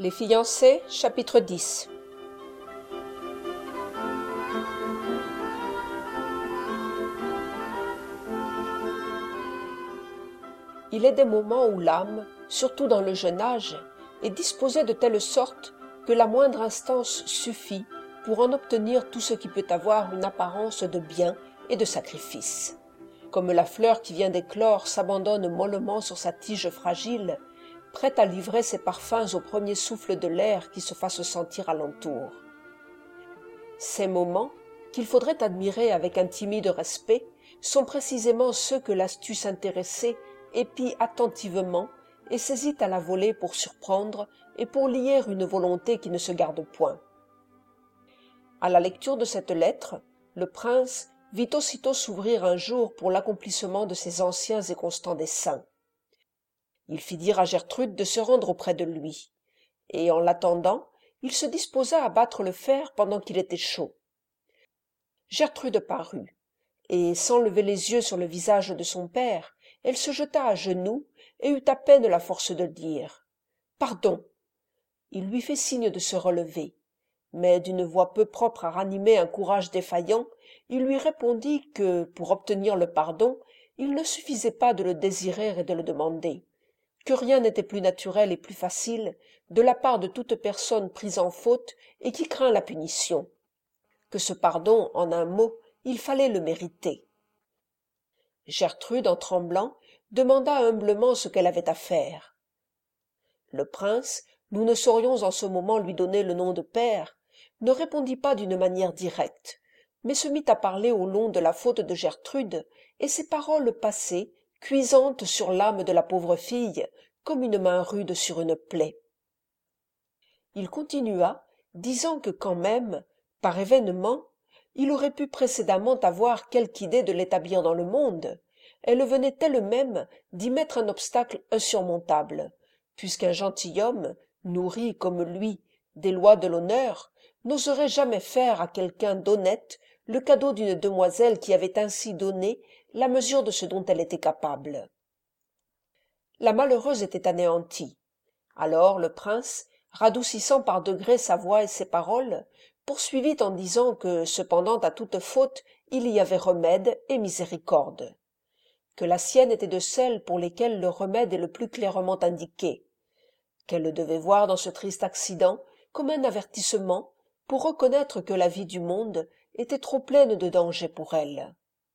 Les fiancés, chapitre 10. Il est des moments où l'âme, surtout dans le jeune âge, est disposée de telle sorte que la moindre instance suffit pour en obtenir tout ce qui peut avoir une apparence de bien et de sacrifice. Comme la fleur qui vient d'éclore s'abandonne mollement sur sa tige fragile, prête à livrer ses parfums au premier souffle de l'air qui se fasse sentir alentour. Ces moments, qu'il faudrait admirer avec un timide respect, sont précisément ceux que l'astuce intéressée épie attentivement et saisit à la volée pour surprendre et pour lier une volonté qui ne se garde point. À la lecture de cette lettre, le prince vit aussitôt s'ouvrir un jour pour l'accomplissement de ses anciens et constants desseins. Il fit dire à Gertrude de se rendre auprès de lui, et en l'attendant, il se disposa à battre le fer pendant qu'il était chaud. Gertrude parut, et sans lever les yeux sur le visage de son père, elle se jeta à genoux et eut à peine la force de dire « Pardon !» Il lui fit signe de se relever, mais d'une voix peu propre à ranimer un courage défaillant, il lui répondit que, pour obtenir le pardon, il ne suffisait pas de le désirer et de le demander, que rien n'était plus naturel et plus facile de la part de toute personne prise en faute et qui craint la punition, que ce pardon, en un mot, il fallait le mériter. Gertrude, en tremblant, demanda humblement ce qu'elle avait à faire. Le prince, nous ne saurions en ce moment lui donner le nom de père, ne répondit pas d'une manière directe, mais se mit à parler au long de la faute de Gertrude, et ses paroles passaient, cuisantes sur l'âme de la pauvre fille, comme une main rude sur une plaie. Il continua, disant que quand même, par événement, il aurait pu précédemment avoir quelque idée de l'établir dans le monde, elle venait elle-même d'y mettre un obstacle insurmontable, puisqu'un gentilhomme, nourri comme lui des lois de l'honneur, n'oserait jamais faire à quelqu'un d'honnête le cadeau d'une demoiselle qui avait ainsi donné la mesure de ce dont elle était capable. La malheureuse était anéantie. Alors le prince, radoucissant par degrés sa voix et ses paroles, poursuivit en disant que, cependant, à toute faute, il y avait remède et miséricorde, que la sienne était de celles pour lesquelles le remède est le plus clairement indiqué, qu'elle le devait voir dans ce triste accident comme un avertissement pour reconnaître que la vie du monde était trop pleine de dangers pour elle.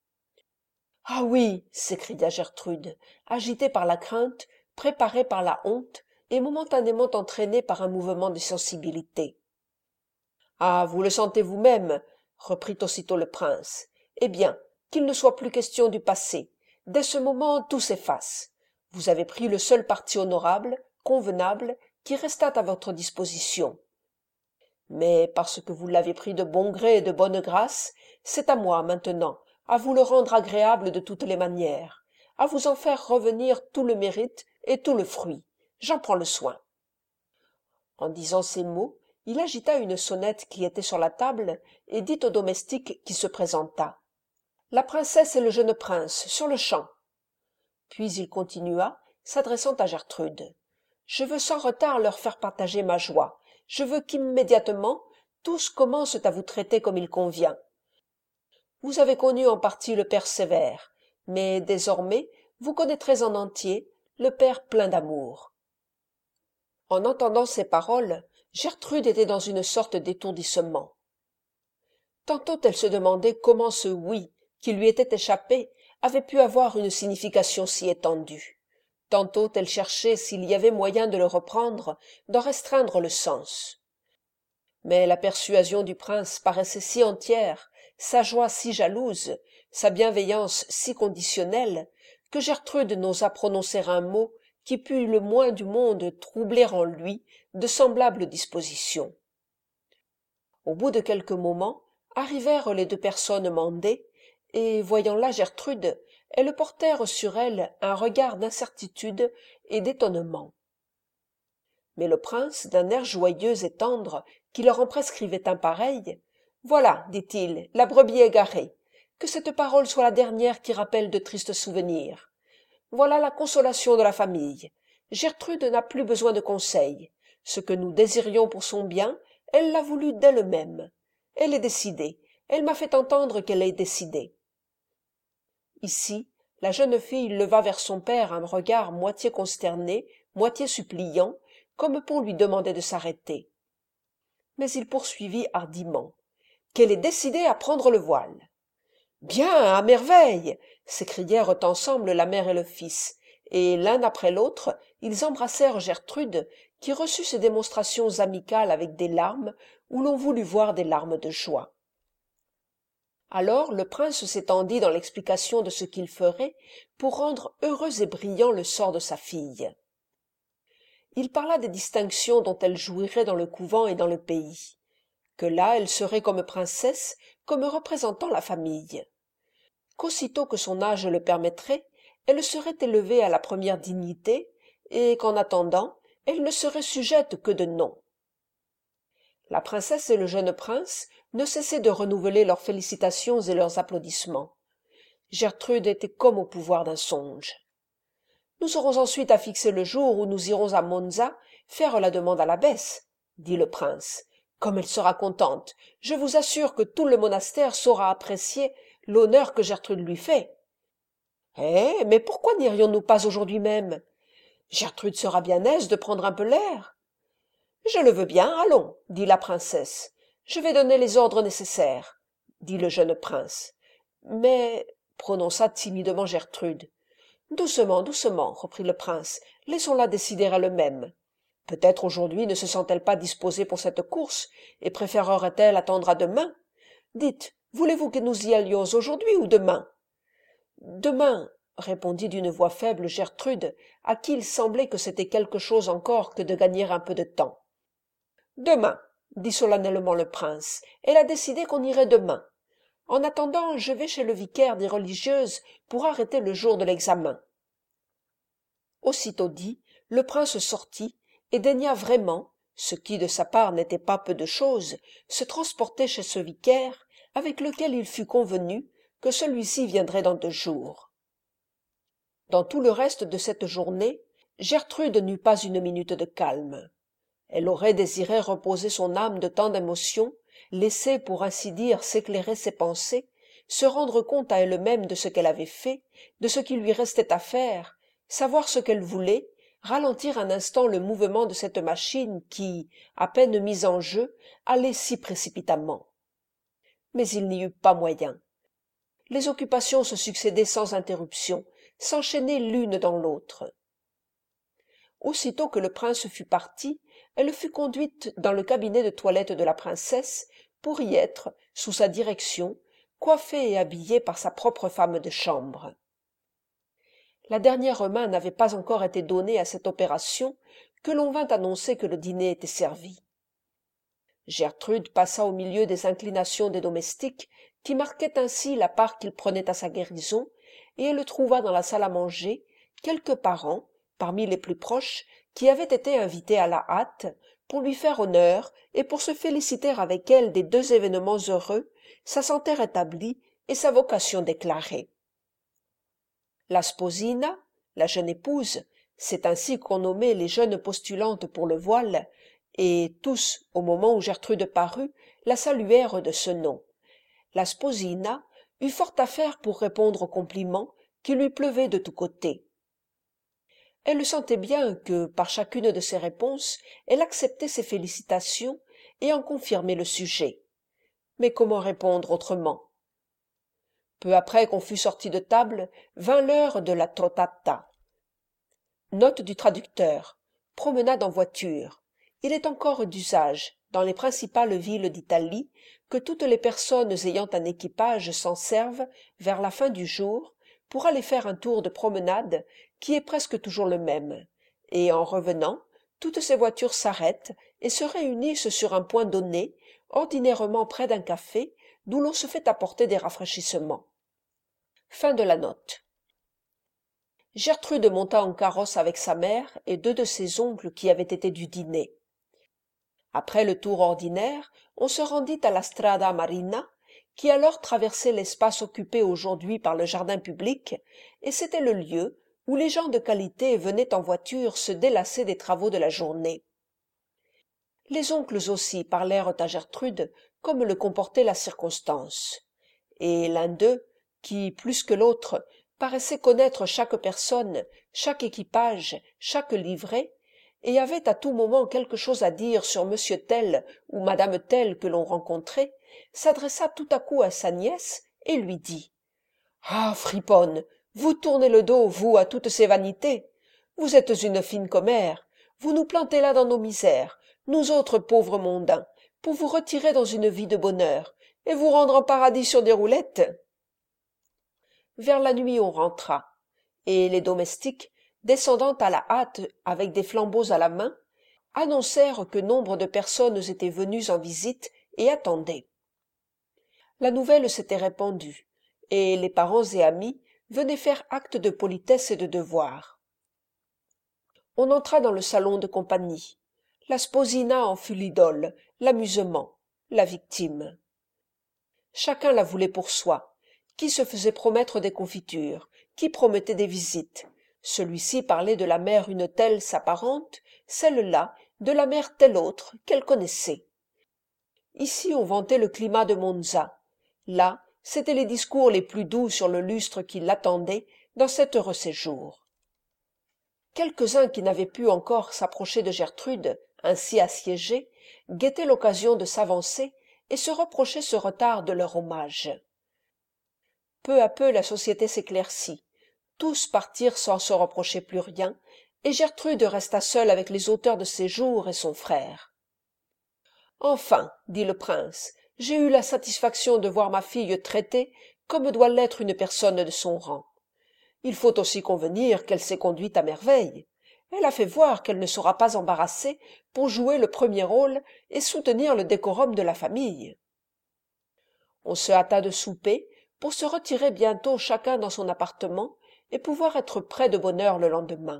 « Ah oui !» s'écria Gertrude, agitée par la crainte, préparée par la honte et momentanément entraînée par un mouvement de sensibilité. « Ah, vous le sentez vous-même, » reprit aussitôt le prince. « Eh bien, qu'il ne soit plus question du passé. Dès ce moment, tout s'efface. Vous avez pris le seul parti honorable, convenable, qui restât à votre disposition. Mais parce que vous l'avez pris de bon gré et de bonne grâce, c'est à moi, maintenant, à vous le rendre agréable de toutes les manières, à vous en faire revenir tout le mérite et tout le fruit. J'en prends le soin. » En disant ces mots, il agita une sonnette qui était sur la table et dit au domestique qui se présenta. « La princesse et le jeune prince, sur-le-champ. » Puis il continua, s'adressant à Gertrude. « Je veux sans retard leur faire partager ma joie. Je veux qu'immédiatement tous commencent à vous traiter comme il convient. Vous avez connu en partie le père sévère, mais désormais vous connaîtrez en entier le père plein d'amour. » En entendant ces paroles, Gertrude était dans une sorte d'étourdissement. Tantôt elle se demandait comment ce « oui » qui lui était échappé avait pu avoir une signification si étendue. Tantôt elle cherchait s'il y avait moyen de le reprendre, d'en restreindre le sens. Mais la persuasion du prince paraissait si entière, sa joie si jalouse, sa bienveillance si conditionnelle, que Gertrude n'osa prononcer un mot qui pût le moins du monde troubler en lui de semblables dispositions. Au bout de quelques moments, arrivèrent les deux personnes mandées, et, voyant là Gertrude, elles portèrent sur elle un regard d'incertitude et d'étonnement. Mais le prince, d'un air joyeux et tendre, qui leur en prescrivait un pareil, « Voilà, dit-il, la brebis égarée, que cette parole soit la dernière qui rappelle de tristes souvenirs. Voilà la consolation de la famille. Gertrude n'a plus besoin de conseils. Ce que nous désirions pour son bien, elle l'a voulu d'elle-même. Elle est décidée. Elle m'a fait entendre qu'elle est décidée. » Ici, la jeune fille leva vers son père un regard moitié consterné, moitié suppliant, comme pour lui demander de s'arrêter. Mais il poursuivit hardiment. « Qu'elle est décidée à prendre le voile. »« Bien, à merveille !» s'écrièrent ensemble la mère et le fils, et l'un après l'autre, ils embrassèrent Gertrude, qui reçut ces démonstrations amicales avec des larmes, où l'on voulut voir des larmes de joie. Alors le prince s'étendit dans l'explication de ce qu'il ferait pour rendre heureux et brillant le sort de sa fille. Il parla des distinctions dont elle jouirait dans le couvent et dans le pays, que là elle serait comme princesse, comme représentant la famille, qu'aussitôt que son âge le permettrait, elle serait élevée à la première dignité, et qu'en attendant, elle ne serait sujette que de nom. La princesse et le jeune prince ne cessaient de renouveler leurs félicitations et leurs applaudissements. Gertrude était comme au pouvoir d'un songe. « Nous aurons ensuite à fixer le jour où nous irons à Monza faire la demande à l'abbesse, » dit le prince. « Comme elle sera contente, je vous assure que tout le monastère saura apprécier l'honneur que Gertrude lui fait. »« Eh, mais pourquoi n'irions-nous pas aujourd'hui même ? Gertrude sera bien aise de prendre un peu l'air. »« Je le veux bien, allons, » dit la princesse. « Je vais donner les ordres nécessaires, » dit le jeune prince. « Mais, » prononça timidement Gertrude. « Doucement, doucement, » reprit le prince, « laissons-la décider elle-même. Peut-être aujourd'hui ne se sent-elle pas disposée pour cette course, et préférerait-elle attendre à demain. Dites, voulez-vous que nous y allions aujourd'hui ou demain ? » « Demain, » répondit d'une voix faible Gertrude, à qui il semblait que c'était quelque chose encore que de gagner un peu de temps. « Demain, » dit solennellement le prince, « elle a décidé qu'on irait demain. En attendant, je vais chez le vicaire des religieuses pour arrêter le jour de l'examen. » Aussitôt dit, le prince sortit et daigna vraiment, ce qui de sa part n'était pas peu de chose, se transporter chez ce vicaire, avec lequel il fut convenu que celui-ci viendrait dans 2 jours. Dans tout le reste de cette journée, Gertrude n'eut pas une minute de calme. Elle aurait désiré reposer son âme de tant d'émotions, laisser pour ainsi dire s'éclairer ses pensées, se rendre compte à elle-même de ce qu'elle avait fait, de ce qui lui restait à faire, savoir ce qu'elle voulait, ralentir un instant le mouvement de cette machine qui, à peine mise en jeu, allait si précipitamment. Mais il n'y eut pas moyen. Les occupations se succédaient sans interruption, s'enchaînaient l'une dans l'autre. Aussitôt que le prince fut parti, elle fut conduite dans le cabinet de toilette de la princesse pour y être, sous sa direction, coiffée et habillée par sa propre femme de chambre. La dernière main n'avait pas encore été donnée à cette opération que l'on vint annoncer que le dîner était servi. Gertrude passa au milieu des inclinations des domestiques qui marquaient ainsi la part qu'ils prenaient à sa guérison, et elle trouva dans la salle à manger quelques parents, parmi les plus proches, qui avaient été invités à la hâte pour lui faire honneur et pour se féliciter avec elle des 2 événements heureux, sa santé rétablie et sa vocation déclarée. La sposina, la jeune épouse, c'est ainsi qu'on nommait les jeunes postulantes pour le voile, et tous, au moment où Gertrude parut, la saluèrent de ce nom. La sposina eut fort à faire pour répondre aux compliments qui lui pleuvaient de tous côtés. Elle sentait bien que, par chacune de ses réponses, elle acceptait ses félicitations et en confirmait le sujet. Mais comment répondre autrement ? Peu après qu'on fut sorti de table, vint l'heure de la trottata. Note du traducteur. Promenade en voiture. Il est encore d'usage, dans les principales villes d'Italie, que toutes les personnes ayant un équipage s'en servent, vers la fin du jour, pour aller faire un tour de promenade qui est presque toujours le même, et en revenant, toutes ces voitures s'arrêtent et se réunissent sur un point donné, ordinairement près d'un café, d'où l'on se fait apporter des rafraîchissements. Fin de la note. Gertrude monta en carrosse avec sa mère et 2 de ses oncles qui avaient été du dîner. Après le tour ordinaire, on se rendit à la Strada Marina, qui alors traversait l'espace occupé aujourd'hui par le jardin public, et c'était le lieu où les gens de qualité venaient en voiture se délasser des travaux de la journée. Les oncles aussi parlèrent à Gertrude comme le comportait la circonstance, et l'un d'eux, qui, plus que l'autre, paraissait connaître chaque personne, chaque équipage, chaque livrée, et avait à tout moment quelque chose à dire sur monsieur tel ou madame telle que l'on rencontrait, s'adressa tout à coup à sa nièce et lui dit « Ah, friponne, vous tournez le dos, vous, à toutes ces vanités. Vous êtes une fine commère, vous nous plantez là dans nos misères, nous autres pauvres mondains, pour vous retirer dans une vie de bonheur, et vous rendre en paradis sur des roulettes. » Vers la nuit on rentra, et les domestiques, descendant à la hâte avec des flambeaux à la main, annoncèrent que nombre de personnes étaient venues en visite et attendaient. La nouvelle s'était répandue, et les parents et amis venaient faire acte de politesse et de devoir. On entra dans le salon de compagnie. La Sposina en fut l'idole, l'amusement, la victime. Chacun la voulait pour soi, qui se faisait promettre des confitures, qui promettait des visites. Celui-ci parlait de la mère une telle sa parente, celle-là de la mère telle autre qu'elle connaissait. Ici on vantait le climat de Monza, là c'étaient les discours les plus doux sur le lustre qui l'attendait dans cet heureux séjour. Quelques-uns qui n'avaient pu encore s'approcher de Gertrude, ainsi assiégée, guettaient l'occasion de s'avancer et se reprochaient ce retard de leur hommage. Peu à peu la société s'éclaircit, tous partirent sans se reprocher plus rien, et Gertrude resta seule avec les auteurs de ses jours et son frère. « Enfin, dit le prince, j'ai eu la satisfaction de voir ma fille traitée comme doit l'être une personne de son rang. Il faut aussi convenir qu'elle s'est conduite à merveille. Elle a fait voir qu'elle ne sera pas embarrassée pour jouer le premier rôle et soutenir le décorum de la famille. » On se hâta de souper pour se retirer bientôt chacun dans son appartement et pouvoir être prêt de bonne heure le lendemain.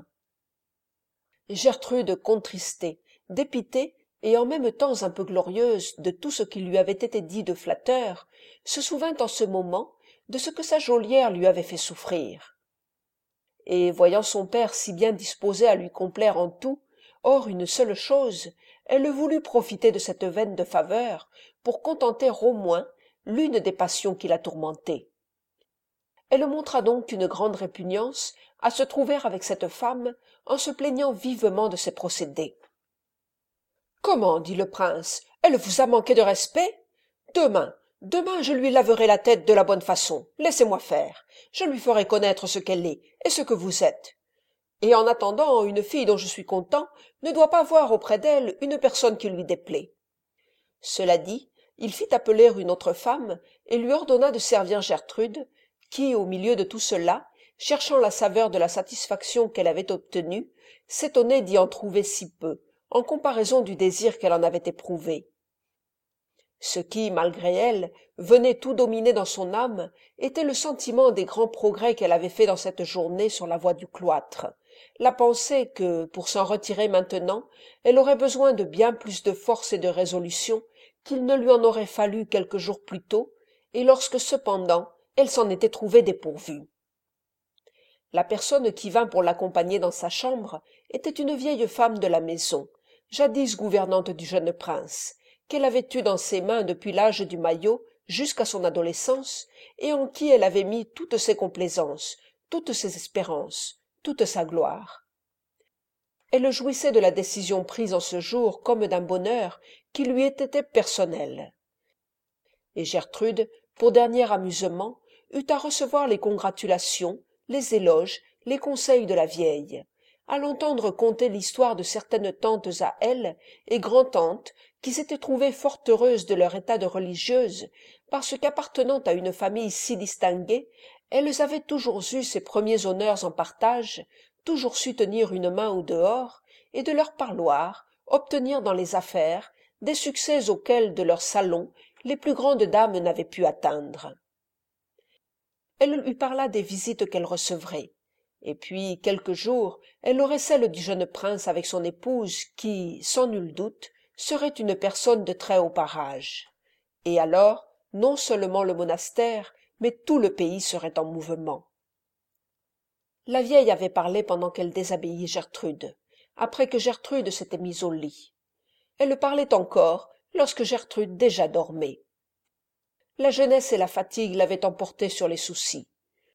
Gertrude, contristée, dépitée et en même temps un peu glorieuse de tout ce qui lui avait été dit de flatteur, se souvint en ce moment de ce que sa geôlière lui avait fait souffrir. Et voyant son père si bien disposé à lui complaire en tout, hors une seule chose, elle voulut profiter de cette veine de faveur pour contenter au moins l'une des passions qui la tourmentaient. Elle montra donc une grande répugnance à se trouver avec cette femme en se plaignant vivement de ses procédés. « Comment, dit le prince, elle vous a manqué de respect? Demain je lui laverai la tête de la bonne façon, laissez-moi faire, je lui ferai connaître ce qu'elle est et ce que vous êtes. Et en attendant, une fille dont je suis content ne doit pas voir auprès d'elle une personne qui lui déplaît. » Cela dit, il fit appeler une autre femme et lui ordonna de servir Gertrude, qui, au milieu de tout cela, cherchant la saveur de la satisfaction qu'elle avait obtenue, s'étonnait d'y en trouver si peu, en comparaison du désir qu'elle en avait éprouvé. Ce qui, malgré elle, venait tout dominer dans son âme, était le sentiment des grands progrès qu'elle avait faits dans cette journée sur la voie du cloître, la pensée que, pour s'en retirer maintenant, elle aurait besoin de bien plus de force et de résolution qu'il ne lui en aurait fallu quelques jours plus tôt, et lorsque cependant elle s'en était trouvée dépourvue. La personne qui vint pour l'accompagner dans sa chambre était une vieille femme de la maison, jadis gouvernante du jeune prince, qu'elle avait eue dans ses mains depuis l'âge du maillot jusqu'à son adolescence, et en qui elle avait mis toutes ses complaisances, toutes ses espérances, toute sa gloire. Elle jouissait de la décision prise en ce jour comme d'un bonheur qui lui était personnel. Et Gertrude, pour dernier amusement, eut à recevoir les congratulations, les éloges, les conseils de la vieille, à l'entendre conter l'histoire de certaines tantes à elle et grand-tantes qui s'étaient trouvées fort heureuses de leur état de religieuses, parce qu'appartenant à une famille si distinguée, elles avaient toujours eu ces premiers honneurs en partage, toujours su tenir une main au dehors, et de leur parloir obtenir dans les affaires des succès auxquels de leur salon les plus grandes dames n'avaient pu atteindre. Elle lui parla des visites qu'elle recevrait, et puis quelques jours elle aurait celle du jeune prince avec son épouse qui, sans nul doute, serait une personne de très haut parage. Et alors, non seulement le monastère, mais tout le pays serait en mouvement. La vieille avait parlé pendant qu'elle déshabillait Gertrude, après que Gertrude s'était mise au lit. Elle parlait encore lorsque Gertrude déjà dormait. La jeunesse et la fatigue l'avaient emportée sur les soucis.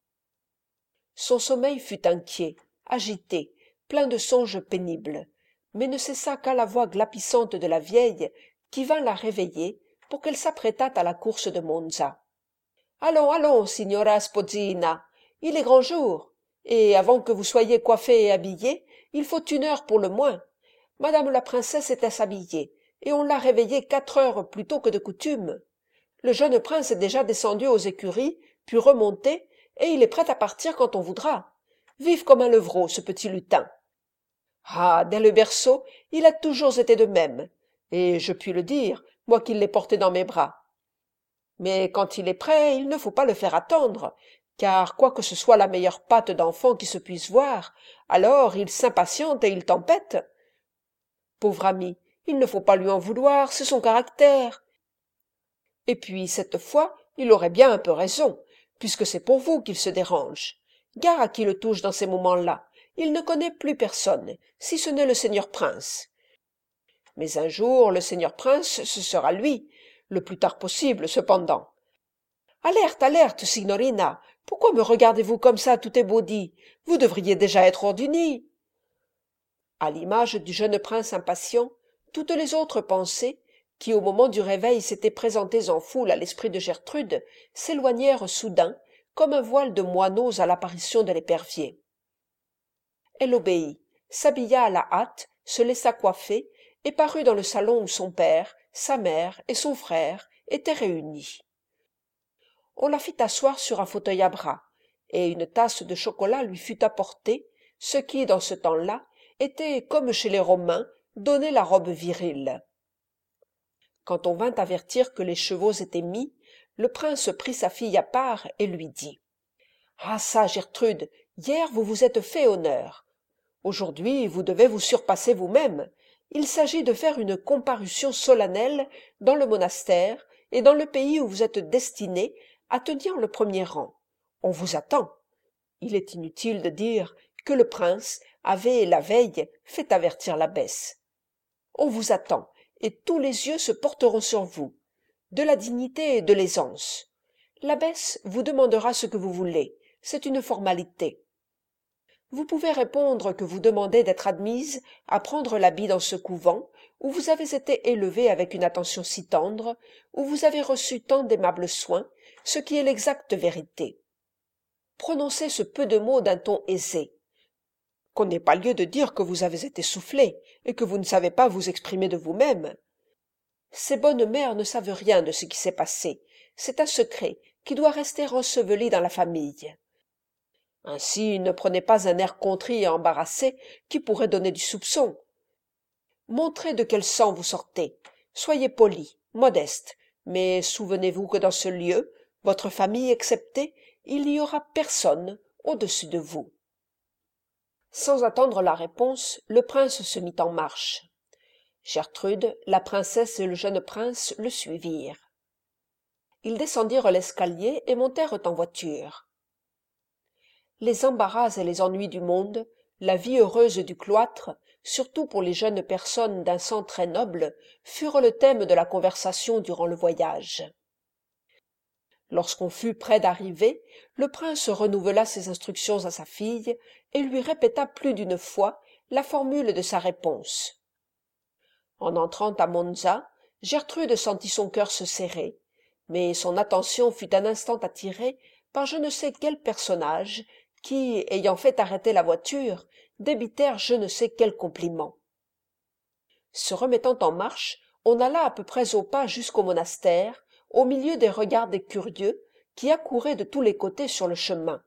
Son sommeil fut inquiet, agité, plein de songes pénibles, mais ne cessa qu'à la voix glapissante de la vieille qui vint la réveiller pour qu'elle s'apprêtât à la course de Monza. « Allons, allons, signora Sposina, il est grand jour, et avant que vous soyez coiffée et habillée, il faut 1 heure pour le moins. Madame la princesse était s'habiller, et on l'a réveillée 4 heures plus tôt que de coutume. Le jeune prince est déjà descendu aux écuries, puis remonté, et il est prêt à partir quand on voudra. Vive comme un levreau, ce petit lutin. Ah, dès le berceau, il a toujours été de même, et je puis le dire, moi qui l'ai porté dans mes bras. Mais quand il est prêt, il ne faut pas le faire attendre, car quoique ce soit la meilleure pâte d'enfant qui se puisse voir, alors il s'impatiente et il tempête. Pauvre ami, il ne faut pas lui en vouloir, c'est son caractère. Et puis, cette fois, il aurait bien un peu raison, puisque c'est pour vous qu'il se dérange. Gare à qui le touche dans ces moments-là. Il ne connaît plus personne, si ce n'est le seigneur prince. Mais un jour, le seigneur prince, ce sera lui, le plus tard possible, cependant. Alerte, alerte, signorina, pourquoi me regardez-vous comme ça, tout ébaudi? Vous devriez déjà être hors du nid. À l'image du jeune prince impatient, toutes les autres pensées, qui au moment du réveil s'étaient présentées en foule à l'esprit de Gertrude, s'éloignèrent soudain, comme un voile de moineaux à l'apparition de l'épervier. Elle obéit, s'habilla à la hâte, se laissa coiffer, et parut dans le salon où son père, sa mère et son frère étaient réunis. On la fit asseoir sur un fauteuil à bras, et une tasse de chocolat lui fut apportée, ce qui, dans ce temps-là, était, comme chez les Romains, donner la robe virile. Quand on vint avertir que les chevaux étaient mis, le prince prit sa fille à part et lui dit « Ah çà, Gertrude, hier vous vous êtes fait honneur. Aujourd'hui vous devez vous surpasser vous-même. Il s'agit de faire une comparution solennelle dans le monastère et dans le pays où vous êtes destinée à tenir le premier rang. On vous attend. » Il est inutile de dire que le prince avait, la veille, fait avertir l'abbesse. « On vous attend, et tous les yeux se porteront sur vous, de la dignité et de l'aisance. L'abbesse vous demandera ce que vous voulez, c'est une formalité. Vous pouvez répondre que vous demandez d'être admise à prendre l'habit dans ce couvent, où vous avez été élevée avec une attention si tendre, où vous avez reçu tant d'aimables soins, ce qui est l'exacte vérité. Prononcez ce peu de mots d'un ton aisé. Qu'on n'ait pas lieu de dire que vous avez été soufflé, et que vous ne savez pas vous exprimer de vous-même. Ces bonnes mères ne savent rien de ce qui s'est passé, c'est un secret qui doit rester enseveli dans la famille. Ainsi, ne prenez pas un air contrit et embarrassé qui pourrait donner du soupçon. Montrez de quel sang vous sortez, soyez poli, modeste, mais souvenez-vous que dans ce lieu, votre famille exceptée, il n'y aura personne au-dessus de vous. Sans attendre la réponse, le prince se mit en marche. Gertrude, la princesse et le jeune prince le suivirent. Ils descendirent l'escalier et montèrent en voiture. Les embarras et les ennuis du monde, la vie heureuse du cloître, surtout pour les jeunes personnes d'un sang très noble, furent le thème de la conversation durant le voyage. Lorsqu'on fut près d'arriver, le prince renouvela ses instructions à sa fille et lui répéta plus d'une fois la formule de sa réponse. En entrant à Monza, Gertrude sentit son cœur se serrer, mais son attention fut un instant attirée par je ne sais quel personnage qui, ayant fait arrêter la voiture, débitèrent je ne sais quel compliment. Se remettant en marche, on alla à peu près au pas jusqu'au monastère, au milieu des regards des curieux qui accouraient de tous les côtés sur le chemin.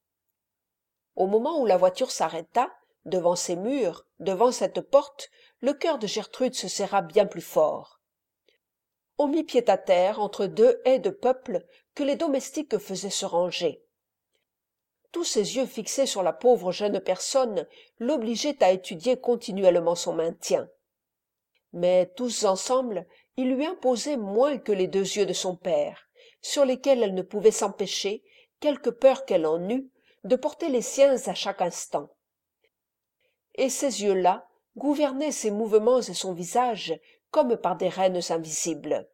Au moment où la voiture s'arrêta, devant ces murs, devant cette porte, le cœur de Gertrude se serra bien plus fort. On mit pied à terre entre 2 haies de peuple que les domestiques faisaient se ranger. Tous ses yeux fixés sur la pauvre jeune personne l'obligeaient à étudier continuellement son maintien. Mais tous ensemble, ils lui imposaient moins que les 2 yeux de son père, sur lesquels elle ne pouvait s'empêcher, quelque peur qu'elle en eût, de porter les siens à chaque instant. Et ces yeux-là gouvernaient ses mouvements et son visage comme par des reines invisibles.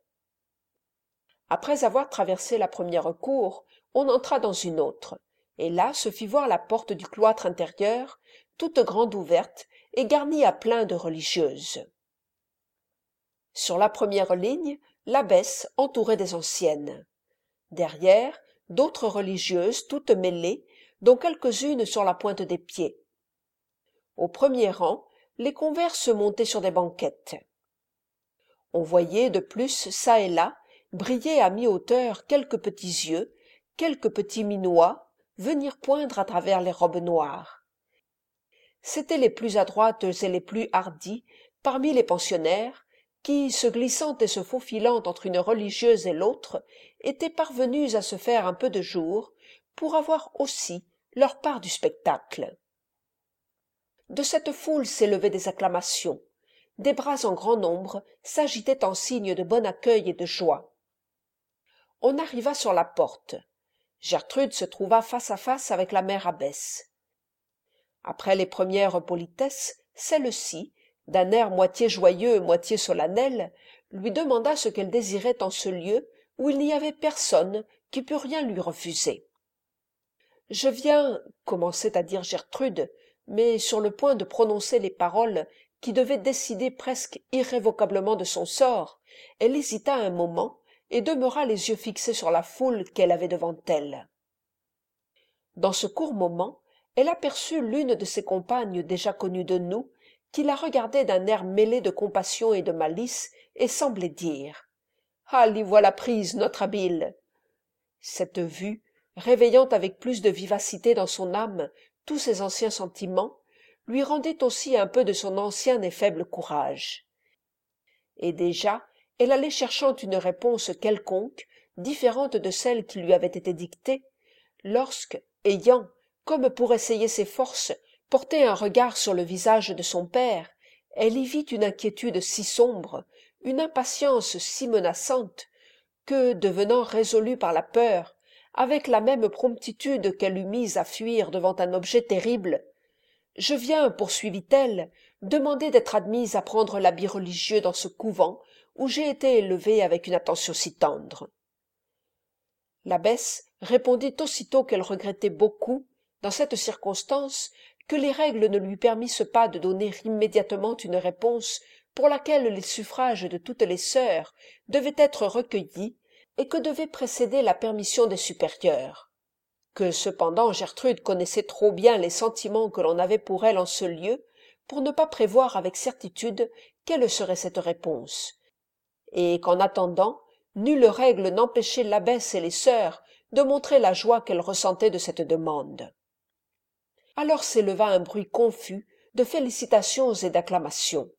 Après avoir traversé la première cour, on entra dans une autre, et là se fit voir la porte du cloître intérieur, toute grande ouverte et garnie à plein de religieuses. Sur la première ligne, l'abbesse entourée des anciennes. Derrière, d'autres religieuses toutes mêlées, dont quelques-unes sur la pointe des pieds. Au premier rang, les converses montaient sur des banquettes. On voyait de plus çà et là briller à mi-hauteur quelques petits yeux, quelques petits minois, venir poindre à travers les robes noires. C'étaient les plus adroites et les plus hardies parmi les pensionnaires, qui, se glissant et se faufilant entre une religieuse et l'autre, étaient parvenus à se faire un peu de jour pour avoir aussi leur part du spectacle. De cette foule s'élevaient des acclamations, des bras en grand nombre s'agitaient en signe de bon accueil et de joie. On arriva sur la porte. Gertrude se trouva face à face avec la mère abbesse. Après les premières politesses, celle-ci, d'un air moitié joyeux, moitié solennel, lui demanda ce qu'elle désirait en ce lieu où il n'y avait personne qui pût rien lui refuser. « Je viens, » commençait à dire Gertrude, mais sur le point de prononcer les paroles qui devaient décider presque irrévocablement de son sort, elle hésita un moment et demeura les yeux fixés sur la foule qu'elle avait devant elle. Dans ce court moment, elle aperçut l'une de ses compagnes déjà connues de nous, qui la regardait d'un air mêlé de compassion et de malice, et semblait dire « Ah, l'y voilà prise, notre habile !» Cette vue, réveillant avec plus de vivacité dans son âme tous ses anciens sentiments, lui rendit aussi un peu de son ancien et faible courage. Et déjà, elle allait cherchant une réponse quelconque, différente de celle qui lui avait été dictée, lorsque, ayant, comme pour essayer ses forces, porté un regard sur le visage de son père, elle y vit une inquiétude si sombre, une impatience si menaçante, que, devenant résolue par la peur, avec la même promptitude qu'elle eût mise à fuir devant un objet terrible, « Je viens, poursuivit-elle, demander d'être admise à prendre l'habit religieux dans ce couvent où j'ai été élevée avec une attention si tendre. » L'abbesse répondit aussitôt qu'elle regrettait beaucoup, dans cette circonstance, que les règles ne lui permissent pas de donner immédiatement une réponse pour laquelle les suffrages de toutes les sœurs devaient être recueillis et que devait précéder la permission des supérieurs, que cependant Gertrude connaissait trop bien les sentiments que l'on avait pour elle en ce lieu pour ne pas prévoir avec certitude quelle serait cette réponse, et qu'en attendant, nulle règle n'empêchait l'abbesse et les sœurs de montrer la joie qu'elles ressentaient de cette demande. Alors s'éleva un bruit confus de félicitations et d'acclamations.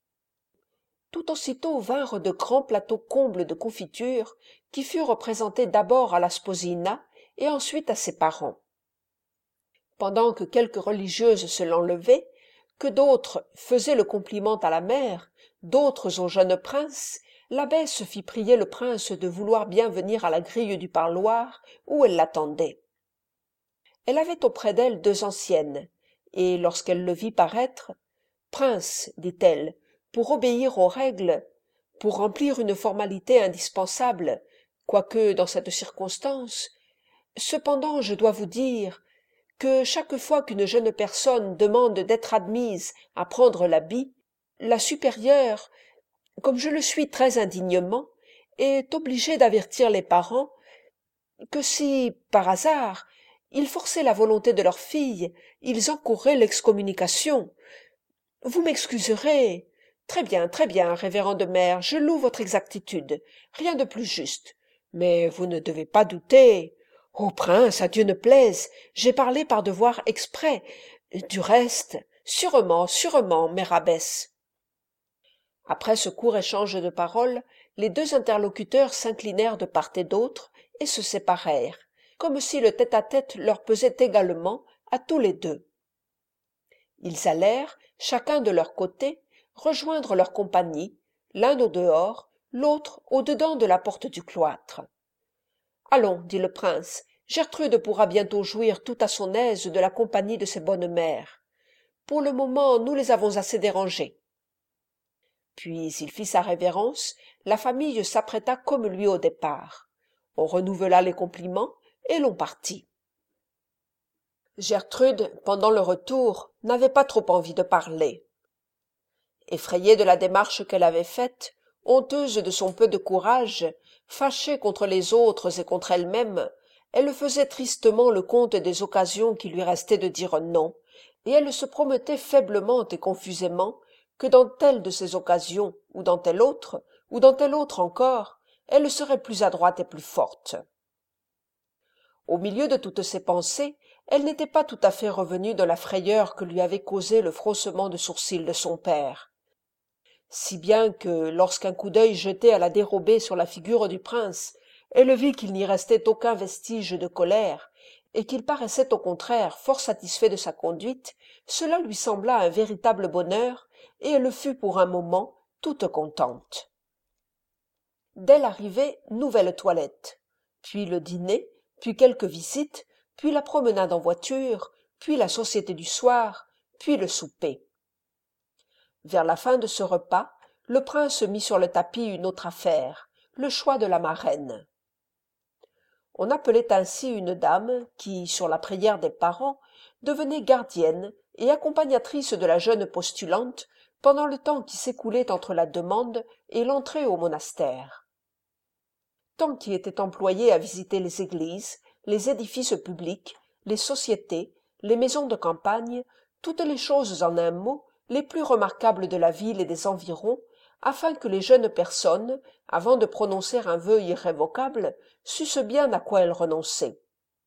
Tout aussitôt vinrent de grands plateaux combles de confitures qui furent présentés d'abord à la sposina et ensuite à ses parents. Pendant que quelques religieuses se l'enlevaient, que d'autres faisaient le compliment à la mère, d'autres au jeune prince, l'abbesse fit prier le prince de vouloir bien venir à la grille du parloir où elle l'attendait. Elle avait auprès d'elle deux anciennes, et lorsqu'elle le vit paraître, « Prince, dit-elle, pour obéir aux règles, pour remplir une formalité indispensable, quoique dans cette circonstance, cependant je dois vous dire que chaque fois qu'une jeune personne demande d'être admise à prendre l'habit, la supérieure, comme je le suis très indignement, est obligée d'avertir les parents que si, par hasard, ils forçaient la volonté de leur fille, ils encourraient l'excommunication. Vous m'excuserez. Très bien, révérende mère, je loue votre exactitude, rien de plus juste. Mais vous ne devez pas douter. Ô prince, à Dieu ne plaise, j'ai parlé par devoir exprès. Du reste, sûrement, mère abbesse. Après ce court échange de paroles, les deux interlocuteurs s'inclinèrent de part et d'autre et se séparèrent, comme si le tête-à-tête leur pesait également à tous les deux. Ils allèrent, chacun de leur côté, rejoindre leur compagnie, l'un au dehors, l'autre au dedans de la porte du cloître. « Allons, dit le prince, Gertrude pourra bientôt jouir tout à son aise de la compagnie de ses bonnes mères. Pour le moment, nous les avons assez dérangées. » Puis il fit sa révérence, la famille s'apprêta comme lui au départ. On renouvela les compliments, et l'on partit. Gertrude, pendant le retour, n'avait pas trop envie de parler. Effrayée de la démarche qu'elle avait faite, honteuse de son peu de courage, fâchée contre les autres et contre elle-même, elle faisait tristement le compte des occasions qui lui restaient de dire non, et elle se promettait faiblement et confusément que dans telle de ces occasions, ou dans telle autre encore, elle serait plus adroite et plus forte. Au milieu de toutes ces pensées, elle n'était pas tout à fait revenue de la frayeur que lui avait causée le froncement de sourcils de son père. Si bien que, lorsqu'un coup d'œil jeté à la dérobée sur la figure du prince, elle vit qu'il n'y restait aucun vestige de colère, et qu'il paraissait au contraire fort satisfait de sa conduite, cela lui sembla un véritable bonheur, et elle fut pour un moment toute contente. Dès l'arrivée, nouvelle toilette, puis le dîner, puis quelques visites, puis la promenade en voiture, puis la société du soir, puis le souper. Vers la fin de ce repas, le prince mit sur le tapis une autre affaire, le choix de la marraine. On appelait ainsi une dame qui, sur la prière des parents, devenait gardienne et accompagnatrice de la jeune postulante pendant le temps qui s'écoulait entre la demande et l'entrée au monastère. Temps qui était employé à visiter les églises, les édifices publics, les sociétés, les maisons de campagne, toutes les choses en un mot, les plus remarquables de la ville et des environs, afin que les jeunes personnes, avant de prononcer un vœu irrévocable, sussent bien à quoi elles renonçaient.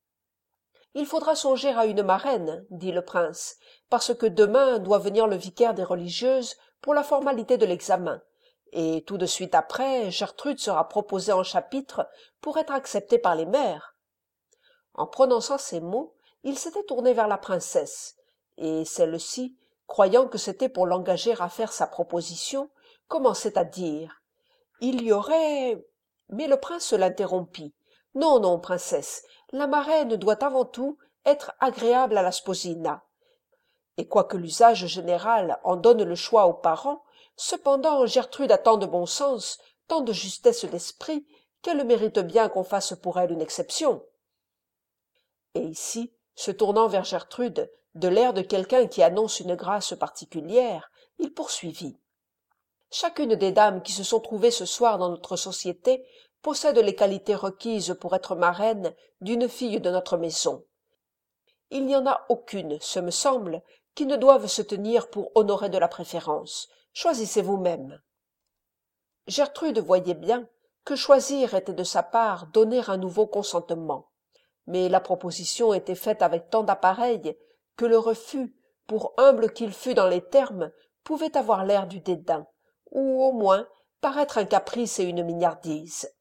« Il faudra songer à une marraine, dit le prince, parce que demain doit venir le vicaire des religieuses pour la formalité de l'examen, et tout de suite après, Gertrude sera proposée en chapitre pour être acceptée par les mères. » En prononçant ces mots, il s'était tourné vers la princesse, et celle-ci, croyant que c'était pour l'engager à faire sa proposition, commençait à dire « Il y aurait… » Mais le prince l'interrompit. « Non, non, princesse, la marraine doit avant tout être agréable à la sposina. » Et quoique l'usage général en donne le choix aux parents, cependant Gertrude a tant de bon sens, tant de justesse d'esprit, qu'elle mérite bien qu'on fasse pour elle une exception. Et ici, se tournant vers Gertrude, de l'air de quelqu'un qui annonce une grâce particulière, il poursuivit. Chacune des dames qui se sont trouvées ce soir dans notre société possède les qualités requises pour être marraine d'une fille de notre maison. Il n'y en a aucune, ce me semble, qui ne doive se tenir pour honorer de la préférence. Choisissez vous-même. Gertrude voyait bien que choisir était de sa part donner un nouveau consentement. Mais la proposition était faite avec tant d'appareil que le refus, pour humble qu'il fût dans les termes, pouvait avoir l'air du dédain, ou au moins paraître un caprice et une mignardise.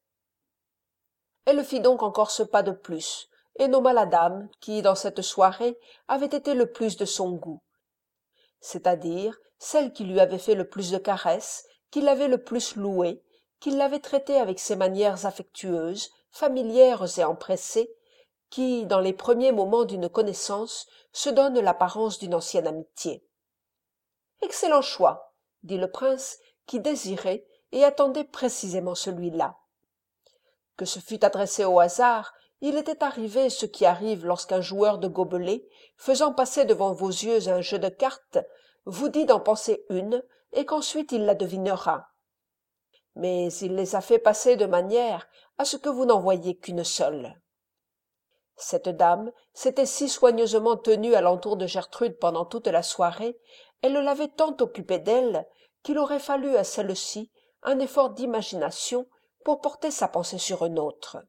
Elle fit donc encore ce pas de plus, et nomma la dame qui, dans cette soirée, avait été le plus de son goût, c'est-à-dire celle qui lui avait fait le plus de caresses, qui l'avait le plus louée, qui l'avait traitée avec ses manières affectueuses, familières et empressées, qui, dans les premiers moments d'une connaissance, se donne l'apparence d'une ancienne amitié. « Excellent choix, » dit le prince, qui désirait et attendait précisément celui-là. Que ce fût adressé au hasard, il était arrivé ce qui arrive lorsqu'un joueur de gobelets, faisant passer devant vos yeux un jeu de cartes, vous dit d'en penser une, et qu'ensuite il la devinera. Mais il les a fait passer de manière à ce que vous n'en voyiez qu'une seule. Cette dame s'était si soigneusement tenue à l'entour de Gertrude pendant toute la soirée, elle l'avait tant occupée d'elle, qu'il aurait fallu à celle-ci un effort d'imagination pour porter sa pensée sur une autre.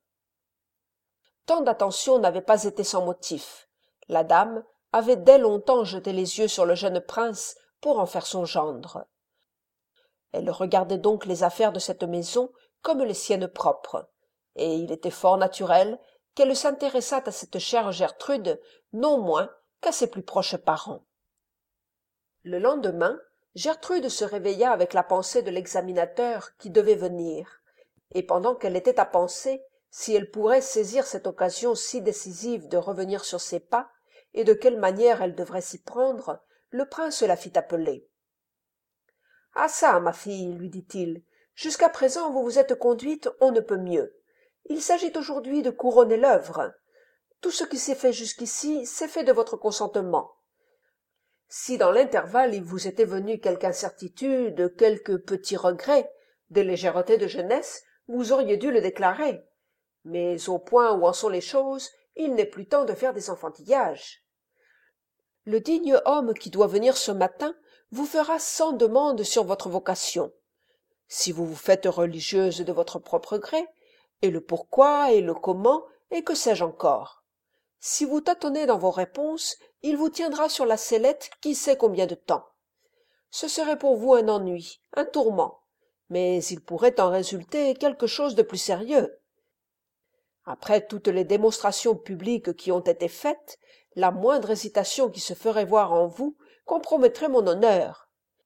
Tant d'attention n'avait pas été sans motif. La dame avait dès longtemps jeté les yeux sur le jeune prince pour en faire son gendre. Elle regardait donc les affaires de cette maison comme les siennes propres, et il était fort naturel qu'elle s'intéressât à cette chère Gertrude non moins qu'à ses plus proches parents. Le lendemain, Gertrude se réveilla avec la pensée de l'examinateur qui devait venir, et pendant qu'elle était à penser si elle pourrait saisir cette occasion si décisive de revenir sur ses pas, et de quelle manière elle devrait s'y prendre, le prince la fit appeler. « Ah ça, ma fille, lui dit-il, jusqu'à présent vous vous êtes conduite on ne peut mieux. Il s'agit aujourd'hui de couronner l'œuvre. Tout ce qui s'est fait jusqu'ici s'est fait de votre consentement. Si dans l'intervalle il vous était venu quelque incertitude, quelque petit regret, des légèretés de jeunesse, vous auriez dû le déclarer. Mais au point où en sont les choses, il n'est plus temps de faire des enfantillages. Le digne homme qui doit venir ce matin vous fera 100 demandes sur votre vocation. Si vous vous faites religieuse de votre propre gré, et le pourquoi et le comment, et que sais-je encore. Si vous tâtonnez dans vos réponses, il vous tiendra sur la sellette qui sait combien de temps. Ce serait pour vous un ennui, un tourment, mais il pourrait en résulter quelque chose de plus sérieux. Après toutes les démonstrations publiques qui ont été faites, la moindre hésitation qui se ferait voir en vous compromettrait mon honneur.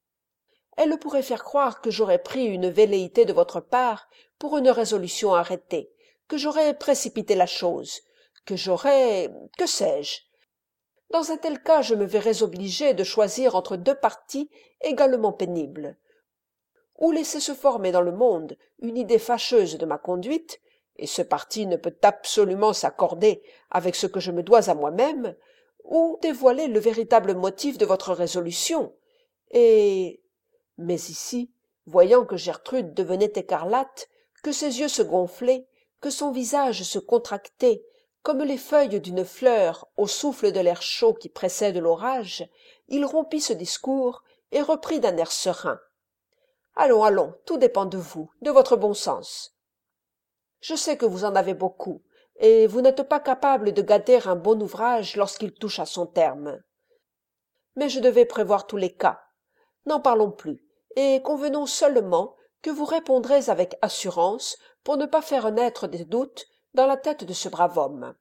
Elle pourrait faire croire que j'aurais pris une velléité de votre part pour une résolution arrêtée, que j'aurais précipité la chose, que j'aurais... que sais-je. Dans un tel cas, je me verrais obligé de choisir entre 2 partis également pénibles. Ou laisser se former dans le monde une idée fâcheuse de ma conduite, et ce parti ne peut absolument s'accorder avec ce que je me dois à moi-même, ou dévoiler le véritable motif de votre résolution, et... Mais ici, voyant que Gertrude devenait écarlate, que ses yeux se gonflaient, que son visage se contractait, comme les feuilles d'une fleur au souffle de l'air chaud qui précède l'orage, il rompit ce discours et reprit d'un air serein. « Allons, allons, tout dépend de vous, de votre bon sens. Je sais que vous en avez beaucoup, et vous n'êtes pas capable de gâter un bon ouvrage lorsqu'il touche à son terme. Mais je devais prévoir tous les cas. N'en parlons plus, et convenons seulement que vous répondrez avec assurance pour ne pas faire naître des doutes dans la tête de ce brave homme.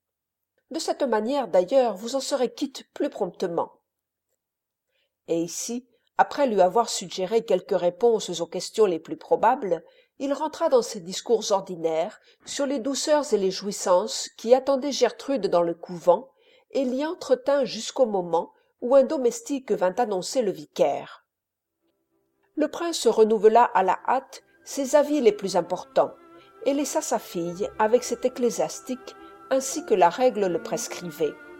De cette manière, d'ailleurs, vous en serez quitte plus promptement. » Et ici, après lui avoir suggéré quelques réponses aux questions les plus probables, il rentra dans ses discours ordinaires sur les douceurs et les jouissances qui attendaient Gertrude dans le couvent, et l'y entretint jusqu'au moment où un domestique vint annoncer le vicaire. Le prince renouvela à la hâte ses avis les plus importants, et laissa sa fille avec cet ecclésiastique ainsi que la règle le prescrivait.